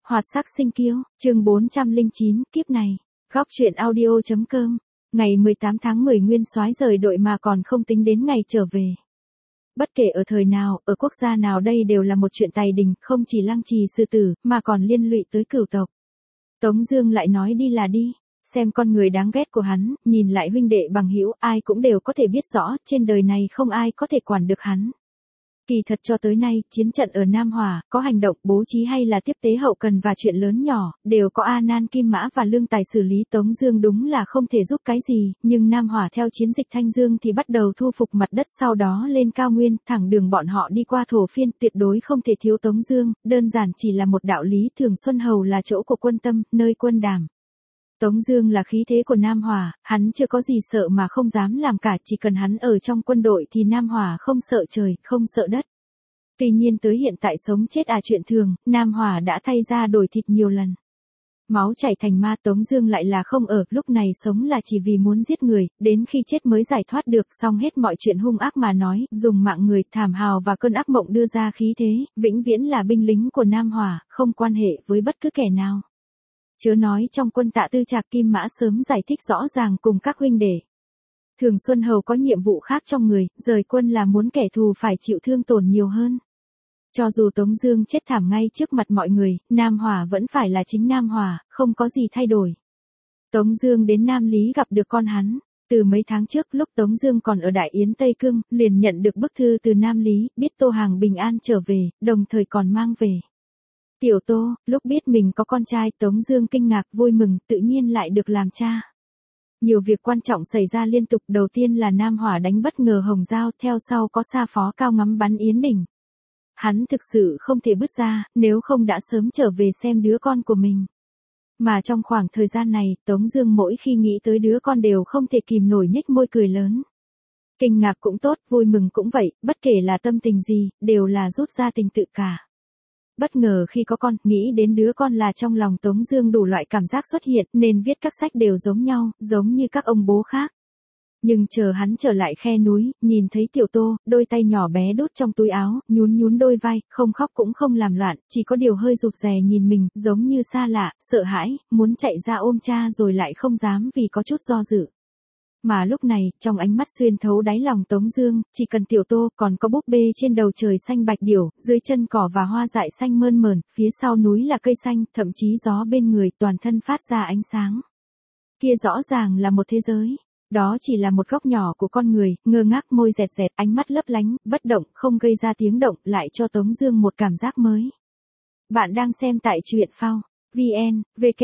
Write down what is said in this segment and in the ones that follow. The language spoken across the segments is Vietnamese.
Hoạt sắc sinh kiêu, chương 409, kiếp này. Góc truyện audio.com. Ngày 18 tháng 10 Nguyên Soái rời đội mà còn không tính đến ngày trở về. Bất kể ở thời nào, ở quốc gia nào đây đều là một chuyện tài đình, không chỉ lăng trì sư tử, mà còn liên lụy tới cửu tộc. Tống Dương lại nói đi là đi, xem con người đáng ghét của hắn, nhìn lại huynh đệ bằng hữu, ai cũng đều có thể biết rõ, trên đời này không ai có thể quản được hắn. Kỳ thật cho tới nay, chiến trận ở Nam Hỏa, có hành động, bố trí hay là tiếp tế hậu cần và chuyện lớn nhỏ, đều có A Nan Kim Mã và Lương Tài xử lý. Tống Dương đúng là không thể giúp cái gì, nhưng Nam Hỏa theo chiến dịch Thanh Dương thì bắt đầu thu phục mặt đất, sau đó lên cao nguyên, thẳng đường bọn họ đi qua Thổ Phiên, tuyệt đối không thể thiếu Tống Dương, đơn giản chỉ là một đạo lý. Thường Xuân Hầu là chỗ của quân tâm, nơi quân đàm. Tống Dương là khí thế của Nam Hỏa, hắn chưa có gì sợ mà không dám làm cả, chỉ cần hắn ở trong quân đội thì Nam Hỏa không sợ trời, không sợ đất. Tuy nhiên tới hiện tại sống chết chuyện thường, Nam Hỏa đã thay ra đổi thịt nhiều lần. Máu chảy thành ma, Tống Dương lại là không ở, lúc này sống là chỉ vì muốn giết người, đến khi chết mới giải thoát được, xong hết mọi chuyện hung ác mà nói, dùng mạng người, thảm hào và cơn ác mộng đưa ra khí thế, vĩnh viễn là binh lính của Nam Hỏa, không quan hệ với bất cứ kẻ nào. Chớ nói trong quân Tạ Tư Trạc Kim Mã sớm giải thích rõ ràng cùng các huynh đệ. Thường Xuân Hầu có nhiệm vụ khác trong người, rời quân là muốn kẻ thù phải chịu thương tổn nhiều hơn. Cho dù Tống Dương chết thảm ngay trước mặt mọi người, Nam Hỏa vẫn phải là chính Nam Hỏa, không có gì thay đổi. Tống Dương đến Nam Lý gặp được con hắn. Từ mấy tháng trước lúc Tống Dương còn ở Đại Yến Tây Cương, liền nhận được bức thư từ Nam Lý, biết Tô Hàng bình an trở về, đồng thời còn mang về Tiểu Tô. Lúc biết mình có con trai, Tống Dương kinh ngạc vui mừng, tự nhiên lại được làm cha. Nhiều việc quan trọng xảy ra liên tục, đầu tiên là Nam Hỏa đánh bất ngờ Hồng Giao, theo sau có Sa Phó Cao ngắm bắn Yến Đỉnh. Hắn thực sự không thể bứt ra, nếu không đã sớm trở về xem đứa con của mình. Mà trong khoảng thời gian này, Tống Dương mỗi khi nghĩ tới đứa con đều không thể kìm nổi nhếch môi cười lớn. Kinh ngạc cũng tốt, vui mừng cũng vậy, bất kể là tâm tình gì, đều là rút ra tình tự cả. Bất ngờ khi có con, nghĩ đến đứa con là trong lòng Tống Dương đủ loại cảm giác xuất hiện, nên viết các sách đều giống nhau, giống như các ông bố khác. Nhưng chờ hắn trở lại khe núi, nhìn thấy Tiểu Tô, đôi tay nhỏ bé đút trong túi áo, nhún nhún đôi vai, không khóc cũng không làm loạn, chỉ có điều hơi rụt rè nhìn mình, giống như xa lạ, sợ hãi, muốn chạy ra ôm cha rồi lại không dám vì có chút do dự. Mà lúc này, trong ánh mắt xuyên thấu đáy lòng Tống Dương, chỉ cần Tiểu Tô, còn có búp bê trên đầu trời xanh bạch điểu, dưới chân cỏ và hoa dại xanh mơn mởn, phía sau núi là cây xanh, thậm chí gió bên người, toàn thân phát ra ánh sáng. Kia rõ ràng là một thế giới. Đó chỉ là một góc nhỏ của con người, ngơ ngác, môi dẹt dẹt, ánh mắt lấp lánh, bất động, không gây ra tiếng động, lại cho Tống Dương một cảm giác mới. Bạn đang xem tại truyện phao VN,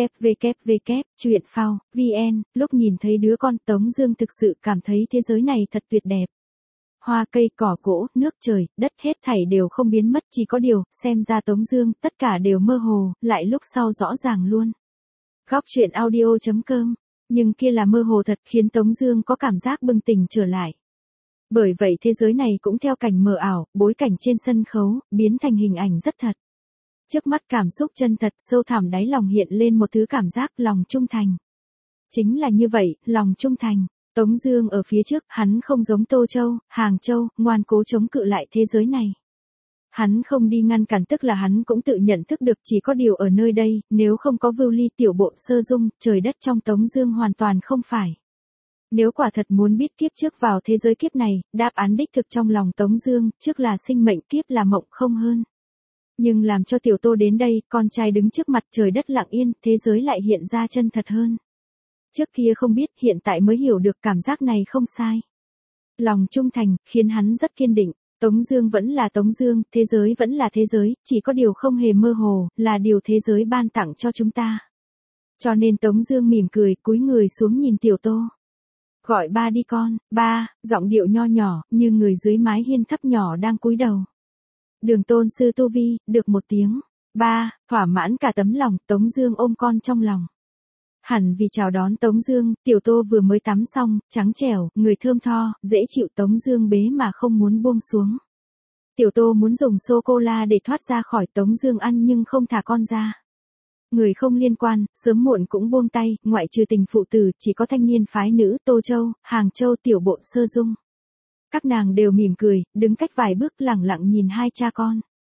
truyện phao VN. Lúc nhìn thấy đứa con, Tống Dương thực sự cảm thấy thế giới này thật tuyệt đẹp. Hoa cây cỏ gỗ, nước trời, đất hết thảy đều không biến mất, chỉ có điều, xem ra Tống Dương, tất cả đều mơ hồ, lại lúc sau rõ ràng luôn. Góc truyện audio.com. Nhưng kia là mơ hồ thật, khiến Tống Dương có cảm giác bừng tỉnh trở lại. Bởi vậy thế giới này cũng theo cảnh mờ ảo, bối cảnh trên sân khấu, biến thành hình ảnh rất thật. Trước mắt cảm xúc chân thật, sâu thẳm đáy lòng hiện lên một thứ cảm giác lòng trung thành. Chính là như vậy, lòng trung thành. Tống Dương ở phía trước, hắn không giống Tô Châu, Hàng Châu, ngoan cố chống cự lại thế giới này. Hắn không đi ngăn cản, tức là hắn cũng tự nhận thức được, chỉ có điều ở nơi đây, nếu không có Vưu Ly, Tiểu Bộ, Sơ Dung, trời đất trong Tống Dương hoàn toàn không phải. Nếu quả thật muốn biết kiếp trước vào thế giới kiếp này, đáp án đích thực trong lòng Tống Dương, trước là sinh mệnh, kiếp là mộng, không hơn. Nhưng làm cho Tiểu Tô đến đây, con trai đứng trước mặt, trời đất lặng yên, thế giới lại hiện ra chân thật hơn. Trước kia không biết, hiện tại mới hiểu được, cảm giác này không sai. Lòng trung thành, khiến hắn rất kiên định. Tống Dương vẫn là Tống Dương, thế giới vẫn là thế giới, chỉ có điều không hề mơ hồ, là điều thế giới ban tặng cho chúng ta. Cho nên Tống Dương mỉm cười, cúi người xuống nhìn Tiểu Tô. Gọi ba đi con, ba, giọng điệu nho nhỏ, như người dưới mái hiên thấp nhỏ đang cúi đầu. Đường tôn sư tu vi, được một tiếng. Ba, thỏa mãn cả tấm lòng, Tống Dương ôm con trong lòng. Hẳn vì chào đón Tống Dương, Tiểu Tô vừa mới tắm xong, trắng trẻo, người thơm tho, dễ chịu, Tống Dương bế mà không muốn buông xuống. Tiểu Tô muốn dùng sô-cô-la để thoát ra khỏi, Tống Dương ăn nhưng không thả con ra. Người không liên quan, sớm muộn cũng buông tay, ngoại trừ tình phụ tử, chỉ có thanh niên phái nữ, Tô Châu, Hàng Châu, Tiểu Bộ, Sơ Dung. Các nàng đều mỉm cười, đứng cách vài bước lẳng lặng nhìn hai cha con.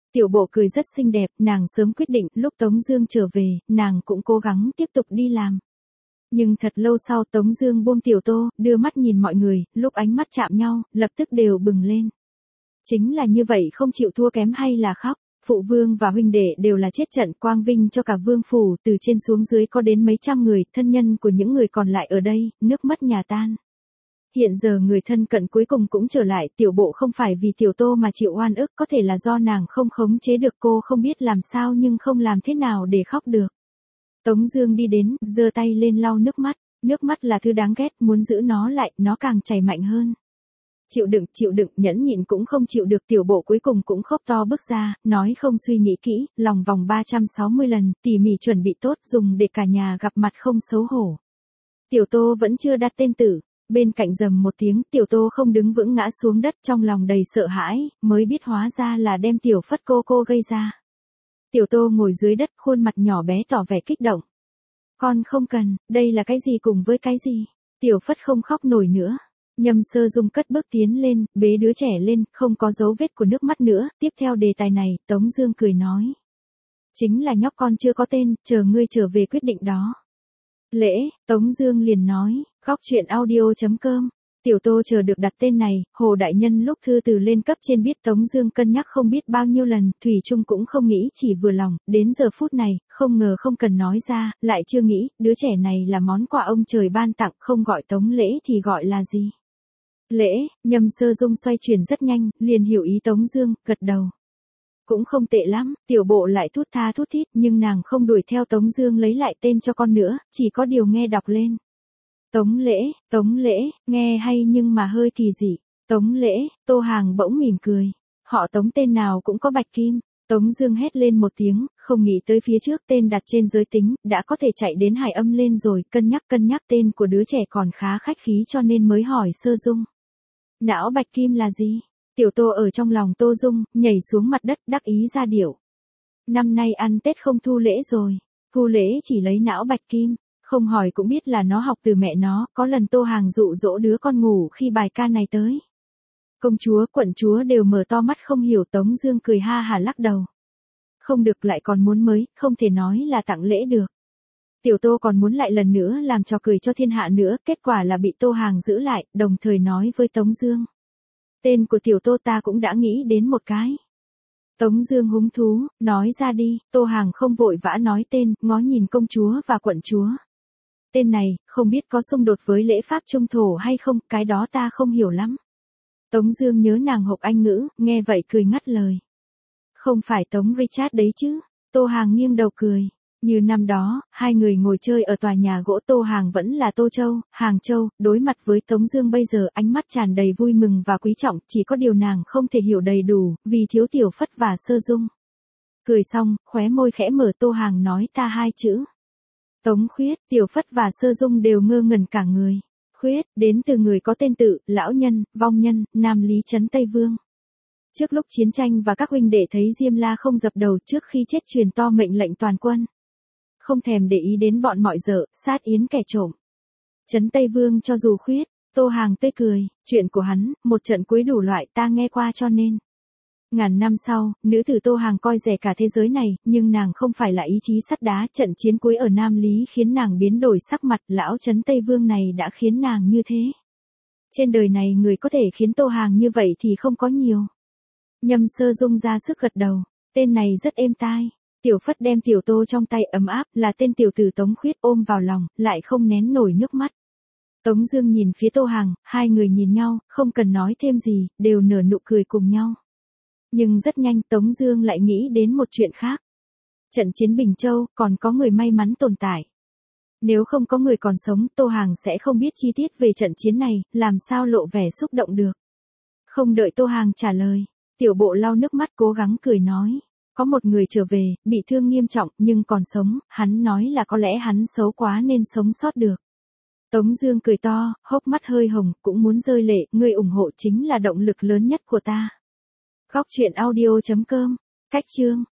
Tiểu bộ cười rất xinh đẹp, nàng sớm quyết định lúc Tống Dương trở về, nàng cũng cố gắng tiếp tục đi làm. Nhưng thật lâu sau Tống Dương buông Tiểu Tô, đưa mắt nhìn mọi người, lúc ánh mắt chạm nhau, lập tức đều bừng lên. Chính là như vậy không chịu thua kém hay là khóc, phụ vương và huynh đệ đều là chết trận, quang vinh cho cả vương phủ, từ trên xuống dưới có đến mấy trăm người, thân nhân của những người còn lại ở đây, nước mất nhà tan. Hiện giờ người thân cận cuối cùng cũng trở lại, tiểu bộ không phải vì Tiểu Tô mà chịu oan ức, có thể là do nàng không khống chế được, cô không biết làm sao nhưng không làm thế nào để khóc được. Tống Dương đi đến, giơ tay lên lau nước mắt là thứ đáng ghét, muốn giữ nó lại, nó càng chảy mạnh hơn. Chịu đựng, nhẫn nhịn cũng không chịu được, tiểu bộ cuối cùng cũng khóc to bước ra, nói không suy nghĩ kỹ, lòng vòng 360 lần, tỉ mỉ chuẩn bị tốt, dùng để cả nhà gặp mặt không xấu hổ. Tiểu Tô vẫn chưa đặt tên tử, bên cạnh rầm một tiếng, Tiểu Tô không đứng vững ngã xuống đất, trong lòng đầy sợ hãi, mới biết hóa ra là đem Tiểu Phất cô gây ra. Tiểu Tô ngồi dưới đất, khuôn mặt nhỏ bé tỏ vẻ kích động. Con không cần, đây là cái gì cùng với cái gì? Tiểu Phất không khóc nổi nữa. Nhâm Sơ Dung cất bước tiến lên, bế đứa trẻ lên, không có dấu vết của nước mắt nữa. Tiếp theo đề tài này, Tống Dương cười nói. Chính là nhóc con chưa có tên, chờ ngươi trở về quyết định đó. Lễ, Tống Dương liền nói, góc truyện audio.com. Tiểu Tô chờ được đặt tên này, Hồ Đại Nhân lúc thư từ lên cấp trên biết Tống Dương cân nhắc không biết bao nhiêu lần, Thủy Trung cũng không nghĩ, chỉ vừa lòng, đến giờ phút này, không ngờ không cần nói ra, lại chưa nghĩ, đứa trẻ này là món quà ông trời ban tặng, không gọi Tống Lễ thì gọi là gì? Lễ, Nhâm Sơ Dung xoay chuyển rất nhanh, liền hiểu ý Tống Dương, gật đầu. Cũng không tệ lắm, tiểu bộ lại thút tha thút thít, nhưng nàng không đuổi theo Tống Dương lấy lại tên cho con nữa, chỉ có điều nghe đọc lên. Tống Lễ, nghe hay nhưng mà hơi kỳ dị. Tống Lễ, Tô Hàng bỗng mỉm cười. Họ Tống tên nào cũng có bạch kim. Tống Dương hét lên một tiếng, không nghĩ tới phía trước tên đặt trên giới tính, đã có thể chạy đến hải âm lên rồi, cân nhắc tên của đứa trẻ còn khá khách khí cho nên mới hỏi Sơ Dung. Não bạch kim là gì? Tiểu Tô ở trong lòng Tô Dung, nhảy xuống mặt đất đắc ý ra điệu. Năm nay ăn Tết không thu lễ rồi, thu lễ chỉ lấy não bạch kim. Không hỏi cũng biết là nó học từ mẹ nó, có lần Tô Hàng dụ dỗ đứa con ngủ khi bài ca này tới. Công chúa, quận chúa đều mở to mắt không hiểu, Tống Dương cười ha hả lắc đầu. Không được, lại còn muốn mới, không thể nói là tặng lễ được. Tiểu Tô còn muốn lại lần nữa làm trò cười cho thiên hạ nữa, kết quả là bị Tô Hàng giữ lại, đồng thời nói với Tống Dương. Tên của Tiểu Tô ta cũng đã nghĩ đến một cái. Tống Dương hứng thú, nói ra đi. Tô Hàng không vội vã nói tên, ngó nhìn công chúa và quận chúa. Tên này, không biết có xung đột với lễ pháp trung thổ hay không, cái đó ta không hiểu lắm. Tống Dương nhớ nàng học Anh ngữ, nghe vậy cười ngắt lời. Không phải Tống Richard đấy chứ? Tô Hàng nghiêng đầu cười. Như năm đó, hai người ngồi chơi ở tòa nhà gỗ, Tô Hàng vẫn là Tô Châu, Hàng Châu, đối mặt với Tống Dương bây giờ ánh mắt tràn đầy vui mừng và quý trọng, chỉ có điều nàng không thể hiểu đầy đủ, vì thiếu Tiểu Phất và Sơ Dung. Cười xong, khóe môi khẽ mở, Tô Hàng nói ta hai chữ. Tống Khuyết, Tiểu Phất và Sơ Dung đều ngơ ngẩn cả người. Khuyết, đến từ người có tên tự, lão nhân, vong nhân, Nam Lý Trấn Tây Vương. Trước lúc chiến tranh và các huynh đệ thấy Diêm La không dập đầu, trước khi chết truyền to mệnh lệnh toàn quân. Không thèm để ý đến bọn mọi dở, sát yến kẻ trộm. Trấn Tây Vương cho dù khuyết, Tô Hàng tươi cười, chuyện của hắn, một trận cuối đủ loại ta nghe qua cho nên. Ngàn năm sau, nữ tử Tô Hàng coi rẻ cả thế giới này, nhưng nàng không phải là ý chí sắt đá, trận chiến cuối ở Nam Lý khiến nàng biến đổi sắc mặt, lão Trấn Tây Vương này đã khiến nàng như thế. Trên đời này người có thể khiến Tô Hàng như vậy thì không có nhiều. Nhâm Sơ Dung ra sức gật đầu, tên này rất êm tai. Tiểu Phất đem Tiểu Tô trong tay ấm áp, là tên tiểu tử Tống Khuyết ôm vào lòng, lại không nén nổi nước mắt. Tống Dương nhìn phía Tô Hàng, hai người nhìn nhau, không cần nói thêm gì, đều nở nụ cười cùng nhau. Nhưng rất nhanh Tống Dương lại nghĩ đến một chuyện khác. Trận chiến Bình Châu, còn có người may mắn tồn tại. Nếu không có người còn sống, Tô Hàng sẽ không biết chi tiết về trận chiến này, làm sao lộ vẻ xúc động được. Không đợi Tô Hàng trả lời, tiểu bộ lau nước mắt cố gắng cười nói. Có một người trở về, bị thương nghiêm trọng, nhưng còn sống, hắn nói là có lẽ hắn xấu quá nên sống sót được. Tống Dương cười to, hốc mắt hơi hồng, cũng muốn rơi lệ, người ủng hộ chính là động lực lớn nhất của ta. Góc truyện audio.com, cách chương.